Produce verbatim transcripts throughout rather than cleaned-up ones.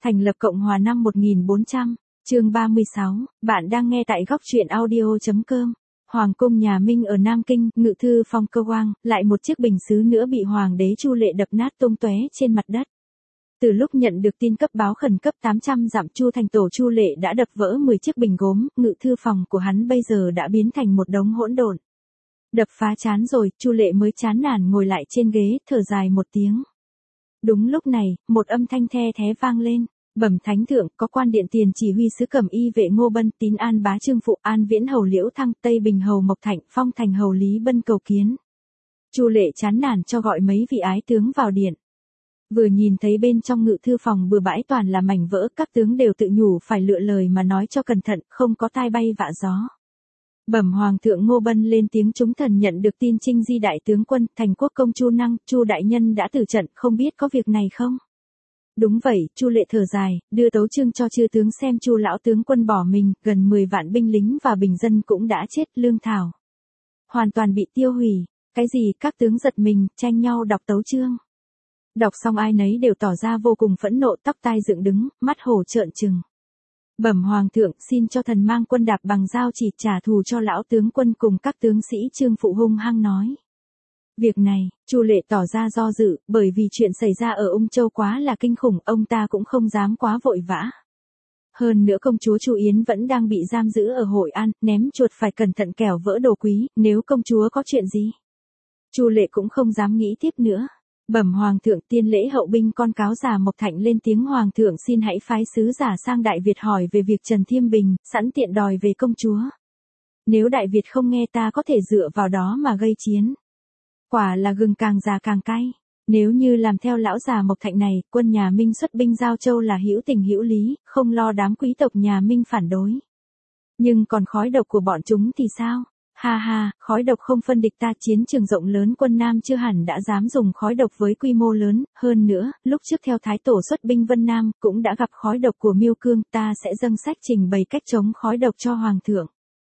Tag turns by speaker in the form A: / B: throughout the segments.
A: Thành lập Cộng hòa năm một nghìn bốn trăm, chương ba mươi sáu, bạn đang nghe tại góc truyện audio.com. Hoàng cung nhà Minh ở Nam Kinh, ngự thư phòng Cơ Quang, lại một chiếc bình sứ nữa bị Hoàng đế Chu Lệ đập nát tung tóe trên mặt đất. Từ lúc nhận được tin cấp báo khẩn cấp tám trăm dặm Chu thành tổ Chu Lệ đã đập vỡ mười chiếc bình gốm, ngự thư phòng của hắn bây giờ đã biến thành một đống hỗn độn. Đập phá chán rồi, Chu Lệ mới chán nản ngồi lại trên ghế, thở dài một tiếng. Đúng lúc này, một âm thanh the thé vang lên. Bẩm thánh thượng, có quan điện tiền chỉ huy sứ Cẩm Y vệ Ngô Bân, Tín An bá Trương Phụ, An Viễn hầu Liễu Thăng, Tây Bình hầu Mộc Thạnh, Phong Thành hầu Lý Bân cầu kiến. Chu Lệ chán nản cho gọi mấy vị ái tướng vào điện. Vừa nhìn thấy bên trong ngự thư phòng bừa bãi toàn là mảnh vỡ, các tướng đều tự nhủ phải lựa lời mà nói cho cẩn thận, không có tai bay vạ gió. Bẩm Hoàng thượng, Ngô Bân lên tiếng, chúng thần nhận được tin Trinh Di đại tướng quân, thành quốc công Chu Năng, Chu đại nhân đã tử trận, không biết có việc này không? Đúng vậy, Chu Lệ thở dài, đưa tấu chương cho chư tướng xem. Chu lão tướng quân bỏ mình, gần mười vạn binh lính và bình dân cũng đã chết, lương thảo hoàn toàn bị tiêu hủy. Cái gì? Các tướng giật mình, tranh nhau đọc tấu chương. Đọc xong ai nấy đều tỏ ra vô cùng phẫn nộ, tóc tai dựng đứng, mắt hổ trợn trừng. Bẩm Hoàng thượng, xin cho thần mang quân đạp bằng dao chỉ trả thù cho lão tướng quân cùng các tướng sĩ. Trương Phụ hung hăng nói. Việc này, Chu Lệ tỏ ra do dự, bởi vì chuyện xảy ra ở Ung Châu quá là kinh khủng, ông ta cũng không dám quá vội vã. Hơn nữa công chúa Chu Yến vẫn đang bị giam giữ ở Hội An, ném chuột phải cẩn thận kẻo vỡ đồ quý, nếu công chúa có chuyện gì. Chu Lệ cũng không dám nghĩ tiếp nữa. Bẩm Hoàng thượng, tiên lễ hậu binh con cáo già Mộc Thạnh lên tiếng. Hoàng thượng xin hãy phái sứ giả sang Đại Việt hỏi về việc Trần Thiêm Bình, sẵn tiện đòi về công chúa. Nếu Đại Việt không nghe ta có thể dựa vào đó mà gây chiến. Quả là gừng càng già càng cay. Nếu như làm theo lão già Mộc Thạnh này, quân nhà Minh xuất binh Giao Châu là hữu tình hữu lý, không lo đám quý tộc nhà Minh phản đối. Nhưng còn khói độc của bọn chúng thì sao? Ha ha, khói độc không phân địch ta, chiến trường rộng lớn quân Nam chưa hẳn đã dám dùng khói độc với quy mô lớn, hơn nữa, lúc trước theo Thái Tổ xuất binh Vân Nam, cũng đã gặp khói độc của Miêu Cương, ta sẽ dâng sách trình bày cách chống khói độc cho Hoàng thượng.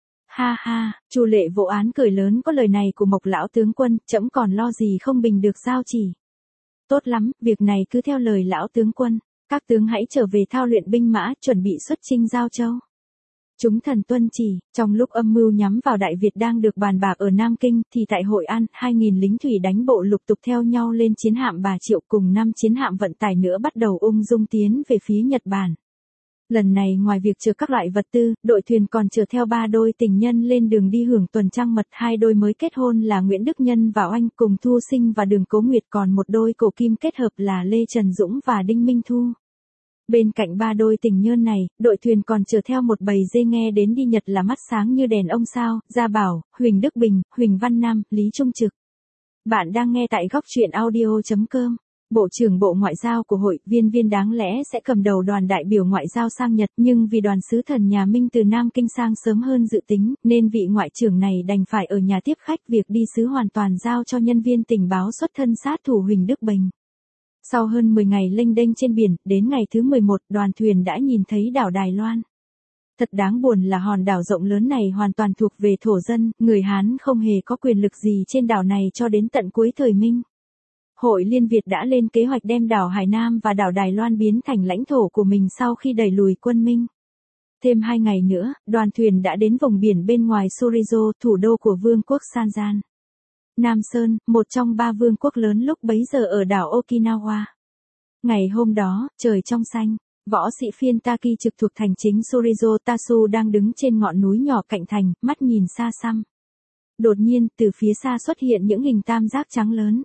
A: Ha ha, Chu Lệ vô án cười lớn, có lời này của Mộc lão tướng quân, trẫm còn lo gì không bình được giao chỉ. Tốt lắm, việc này cứ theo lời lão tướng quân, các tướng hãy trở về thao luyện binh mã, chuẩn bị xuất chinh Giao Châu. Chúng thần tuân chỉ. Trong lúc âm mưu nhắm vào Đại Việt đang được bàn bạc ở Nam Kinh, thì tại Hội An, hai nghìn lính thủy đánh bộ lục tục theo nhau lên chiến hạm Bà Triệu cùng năm chiến hạm vận tải nữa bắt đầu ung dung tiến về phía Nhật Bản. Lần này ngoài việc chở các loại vật tư, đội thuyền còn chở theo ba đôi tình nhân lên đường đi hưởng tuần trăng mật. Hai đôi mới kết hôn là Nguyễn Đức Nhân và Oanh cùng Thu Sinh và Đường Cố Nguyệt, còn một đôi cổ kim kết hợp là Lê Trần Dũng và Đinh Minh Thu. Bên cạnh ba đôi tình nhân này, đội thuyền còn chở theo một bầy dê nghe đến đi Nhật là mắt sáng như đèn ông sao, Gia Bảo, Huỳnh Đức Bình, Huỳnh Văn Nam, Lý Trung Trực. Bạn đang nghe tại góc truyện audio.com. Bộ trưởng Bộ Ngoại giao của Hội Viên Viên đáng lẽ sẽ cầm đầu đoàn đại biểu ngoại giao sang Nhật, nhưng vì đoàn sứ thần nhà Minh từ Nam Kinh sang sớm hơn dự tính, nên vị ngoại trưởng này đành phải ở nhà tiếp khách, việc đi sứ hoàn toàn giao cho nhân viên tình báo xuất thân sát thủ Huỳnh Đức Bình. Sau hơn mười ngày lênh đênh trên biển, đến ngày thứ mười một, đoàn thuyền đã nhìn thấy đảo Đài Loan. Thật đáng buồn là hòn đảo rộng lớn này hoàn toàn thuộc về thổ dân, người Hán không hề có quyền lực gì trên đảo này cho đến tận cuối thời Minh. Hội Liên Việt đã lên kế hoạch đem đảo Hải Nam và đảo Đài Loan biến thành lãnh thổ của mình sau khi đẩy lùi quân Minh. Thêm hai ngày nữa, đoàn thuyền đã đến vùng biển bên ngoài Surizo, thủ đô của Vương quốc Sanjan. Nam Sơn, một trong ba vương quốc lớn lúc bấy giờ ở đảo Okinawa. Ngày hôm đó, trời trong xanh, võ sĩ phiên Taki trực thuộc thành chính Surizo Tasu đang đứng trên ngọn núi nhỏ cạnh thành, mắt nhìn xa xăm. Đột nhiên, từ phía xa xuất hiện những hình tam giác trắng lớn.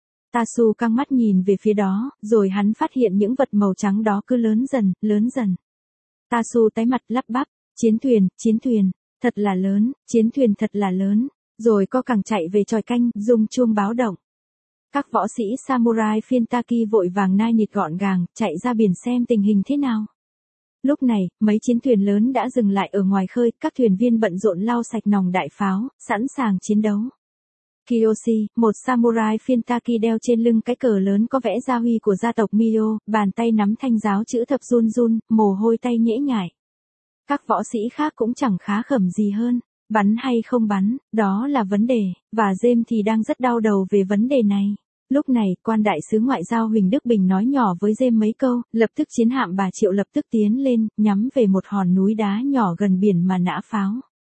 A: Tasu căng mắt nhìn về phía đó, rồi hắn phát hiện những vật màu trắng đó cứ lớn dần, lớn dần. Tasu tái mặt lắp bắp, chiến thuyền, chiến thuyền, thật là lớn, chiến thuyền thật là lớn. Rồi co cẳng chạy về chòi canh, rung chuông báo động. Các võ sĩ samurai phiên Taki vội vàng nai nịt gọn gàng, chạy ra biển xem tình hình thế nào. Lúc này, mấy chiến thuyền lớn đã dừng lại ở ngoài khơi, các thuyền viên bận rộn lau sạch nòng đại pháo, sẵn sàng chiến đấu. Kiyoshi, một samurai phiên Taki đeo trên lưng cái cờ lớn có vẽ gia huy của gia tộc Mio, bàn tay nắm thanh giáo chữ thập run run, mồ hôi tay nhễ nhại. Các võ sĩ khác cũng chẳng khá khẩm gì hơn. Bắn hay không bắn, đó là vấn đề, và James thì đang rất đau đầu về vấn đề này. Lúc này, quan đại sứ ngoại giao Huỳnh Đức Bình nói nhỏ với James mấy câu, lập tức chiến hạm Bà Triệu lập tức tiến lên, nhắm về một hòn núi đá nhỏ gần biển mà nã pháo.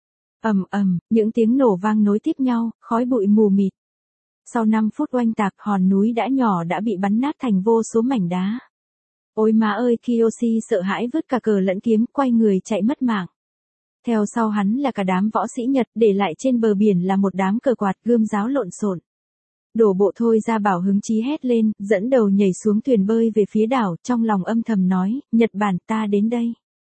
A: Ầm ầm, những tiếng nổ vang nối tiếp nhau, khói bụi mù mịt. Sau năm phút oanh tạc, hòn núi đã nhỏ đã bị bắn nát thành vô số mảnh đá. Ôi má ơi, Kiyoshi sợ hãi vứt cả cờ lẫn kiếm, quay người chạy mất mạng. Theo sau hắn là cả đám võ sĩ Nhật, để lại trên bờ biển là một đám cờ quạt gươm giáo lộn xộn. Đổ bộ thôi ra bảo hứng chí hét lên, dẫn đầu nhảy xuống thuyền bơi về phía đảo, trong lòng âm thầm nói, Nhật Bản ta đến đây.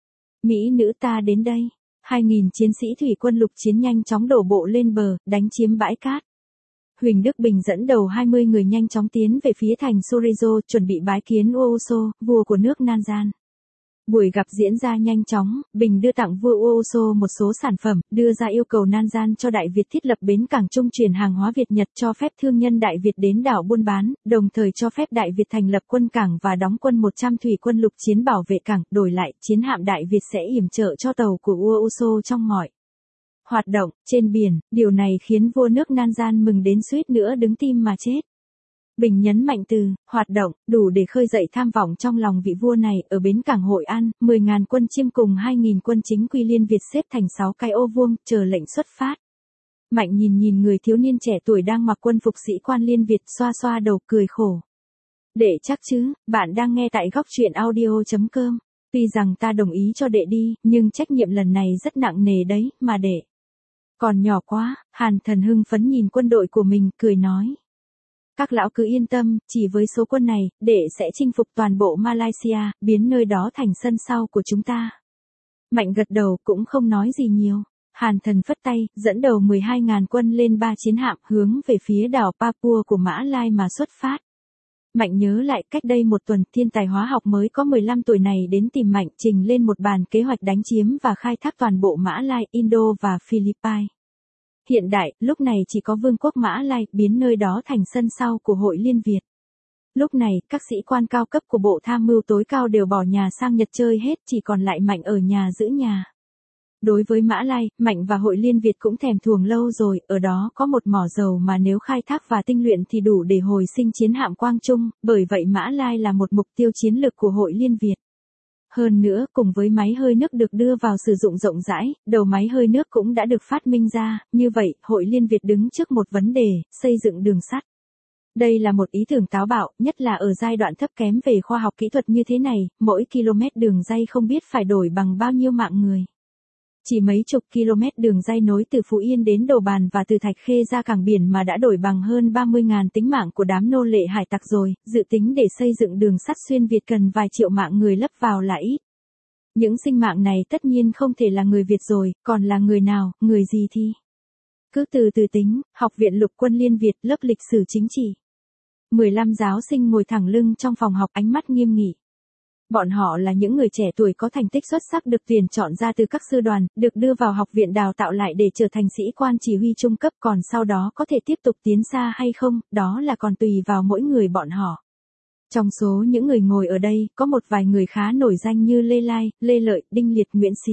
A: Mỹ nữ ta đến đây. Hai nghìn chiến sĩ thủy quân lục chiến nhanh chóng đổ bộ lên bờ, đánh chiếm bãi cát. Huỳnh Đức Bình dẫn đầu hai mươi người nhanh chóng tiến về phía thành Sorizo, chuẩn bị bái kiến Uoso, vua của nước Nanzan. Buổi gặp diễn ra nhanh chóng, Bình đưa tặng vua Uoso một số sản phẩm, đưa ra yêu cầu Nanzan cho Đại Việt thiết lập bến cảng trung chuyển hàng hóa Việt Nhật, cho phép thương nhân Đại Việt đến đảo buôn bán, đồng thời cho phép Đại Việt thành lập quân cảng và đóng quân một trăm thủy quân lục chiến bảo vệ cảng, đổi lại, chiến hạm Đại Việt sẽ yểm trợ cho tàu của Uoso trong mọi hoạt động trên biển. Điều này khiến vua nước Nanzan mừng đến suýt nữa đứng tim mà chết. Bình nhấn mạnh từ hoạt động đủ để khơi dậy tham vọng trong lòng vị vua này. Ở bến cảng Hội An, mười nghìn quân chiêm cùng hai nghìn quân chính quy Liên Việt xếp thành sáu cái ô vuông, chờ lệnh xuất phát. Mạnh nhìn nhìn người thiếu niên trẻ tuổi đang mặc quân phục sĩ quan Liên Việt, xoa xoa đầu cười khổ. Đệ chắc chứ, bạn đang nghe tại góc truyện audio chấm com. Tuy rằng ta đồng ý cho đệ đi, nhưng trách nhiệm lần này rất nặng nề đấy, mà đệ còn nhỏ quá. Hàn Thần hưng phấn nhìn quân đội của mình, cười nói. Các lão cứ yên tâm, chỉ với số quân này, đệ sẽ chinh phục toàn bộ Malaysia, biến nơi đó thành sân sau của chúng ta. Mạnh gật đầu, cũng không nói gì nhiều. Hàn Thần phất tay, dẫn đầu mười hai nghìn quân lên ba chiến hạm, hướng về phía đảo Papua của Mã Lai mà xuất phát. Mạnh nhớ lại, cách đây một tuần, thiên tài hóa học mới có mười lăm tuổi này đến tìm Mạnh, trình lên một bàn kế hoạch đánh chiếm và khai thác toàn bộ Mã Lai, Indo và Philippines. Hiện đại, lúc này chỉ có vương quốc Mã Lai, biến nơi đó thành sân sau của Hội Liên Việt. Lúc này, các sĩ quan cao cấp của Bộ Tham mưu tối cao đều bỏ nhà sang Nhật chơi hết, chỉ còn lại Mạnh ở nhà giữ nhà. Đối với Mã Lai, Mạnh và Hội Liên Việt cũng thèm thuồng lâu rồi, ở đó có một mỏ dầu mà nếu khai thác và tinh luyện thì đủ để hồi sinh chiến hạm Quang Trung, bởi vậy Mã Lai là một mục tiêu chiến lược của Hội Liên Việt. Hơn nữa, cùng với máy hơi nước được đưa vào sử dụng rộng rãi, đầu máy hơi nước cũng đã được phát minh ra, như vậy, Hội Liên Việt đứng trước một vấn đề, xây dựng đường sắt. Đây là một ý tưởng táo bạo, nhất là ở giai đoạn thấp kém về khoa học kỹ thuật như thế này, mỗi km đường ray không biết phải đổi bằng bao nhiêu mạng người. Chỉ mấy chục km đường ray nối từ Phú Yên đến Đồ Bàn và từ Thạch Khê ra cảng biển mà đã đổi bằng hơn ba mươi nghìn tính mạng của đám nô lệ hải tặc rồi, dự tính để xây dựng đường sắt xuyên Việt cần vài triệu mạng người lấp vào là ít. Những sinh mạng này tất nhiên không thể là người Việt rồi, còn là người nào, người gì thì? Cứ từ từ tính, Học viện Lục quân Liên Việt, lớp lịch sử chính trị. mười lăm giáo sinh ngồi thẳng lưng trong phòng học, ánh mắt nghiêm nghị. Bọn họ là những người trẻ tuổi có thành tích xuất sắc được tuyển chọn ra từ các sư đoàn, được đưa vào học viện đào tạo lại để trở thành sĩ quan chỉ huy trung cấp, còn sau đó có thể tiếp tục tiến xa hay không, đó là còn tùy vào mỗi người bọn họ. Trong số những người ngồi ở đây, có một vài người khá nổi danh như Lê Lai, Lê Lợi, Đinh Liệt, Nguyễn Xí.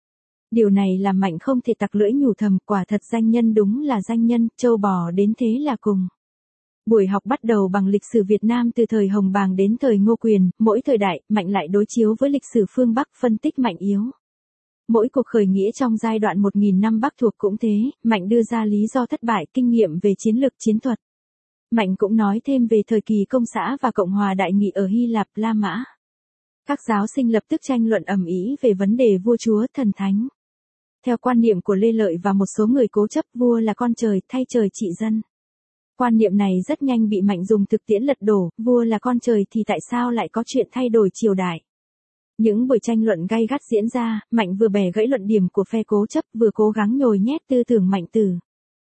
A: Điều này làm Mạnh không thể tặc lưỡi nhủ thầm, quả thật danh nhân đúng là danh nhân, trâu bò đến thế là cùng. Buổi học bắt đầu bằng lịch sử Việt Nam từ thời Hồng Bàng đến thời Ngô Quyền, mỗi thời đại, Mạnh lại đối chiếu với lịch sử phương Bắc, phân tích mạnh yếu. Mỗi cuộc khởi nghĩa trong giai đoạn một nghìn năm Bắc thuộc cũng thế, Mạnh đưa ra lý do thất bại, kinh nghiệm về chiến lược chiến thuật. Mạnh cũng nói thêm về thời kỳ Công xã và Cộng hòa Đại Nghị ở Hy Lạp, La Mã. Các giáo sinh lập tức tranh luận ầm ĩ về vấn đề vua chúa, thần thánh. Theo quan niệm của Lê Lợi và một số người cố chấp, vua là con trời, thay trời trị dân. Quan niệm này rất nhanh bị Mạnh dùng thực tiễn lật đổ, vua là con trời thì tại sao lại có chuyện thay đổi triều đại. Những buổi tranh luận gay gắt diễn ra, Mạnh vừa bẻ gãy luận điểm của phe cố chấp, vừa cố gắng nhồi nhét tư tưởng Mạnh Tử.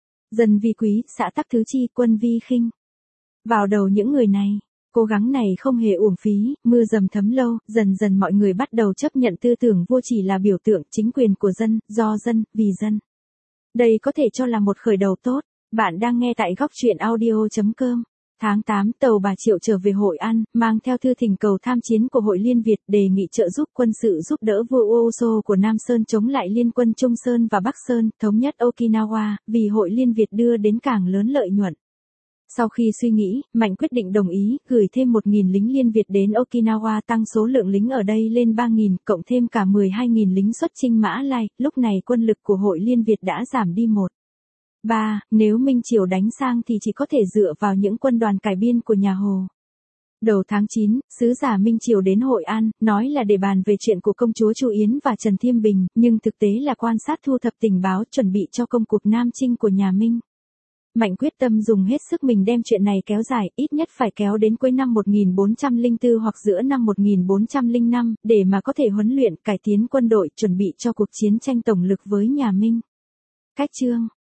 A: Dân vi quý, xã tắc thứ chi, quân vi khinh. Vào đầu những người này, cố gắng này không hề uổng phí, mưa dầm thấm lâu, dần dần mọi người bắt đầu chấp nhận tư tưởng vua chỉ là biểu tượng chính quyền của dân, do dân, vì dân. Đây có thể cho là một khởi đầu tốt. Bạn đang nghe tại góc truyện audio chấm com. Tháng tám, tàu Bà Triệu trở về Hội An, mang theo thư thỉnh cầu tham chiến của Hội Liên Việt, đề nghị trợ giúp quân sự giúp đỡ vua Uoso của Nam Sơn chống lại liên quân Trung Sơn và Bắc Sơn, thống nhất Okinawa, vì Hội Liên Việt đưa đến càng lớn lợi nhuận. Sau khi suy nghĩ, Mạnh quyết định đồng ý, gửi thêm một nghìn lính Liên Việt đến Okinawa tăng số lượng lính ở đây lên ba nghìn, cộng thêm cả mười hai nghìn lính xuất chinh Mã Lai, lúc này quân lực của Hội Liên Việt đã giảm đi một. ba. Nếu Minh Triều đánh sang thì chỉ có thể dựa vào những quân đoàn cải biên của nhà Hồ. Đầu tháng chín, sứ giả Minh Triều đến Hội An, nói là để bàn về chuyện của công chúa Chu Yến và Trần Thiêm Bình, nhưng thực tế là quan sát thu thập tình báo chuẩn bị cho công cuộc Nam Chinh của nhà Minh. Mạnh quyết tâm dùng hết sức mình đem chuyện này kéo dài, ít nhất phải kéo đến cuối năm một nghìn bốn trăm lẻ bốn hoặc giữa năm một nghìn bốn trăm lẻ năm, để mà có thể huấn luyện, cải tiến quân đội, chuẩn bị cho cuộc chiến tranh tổng lực với nhà Minh. Cách chương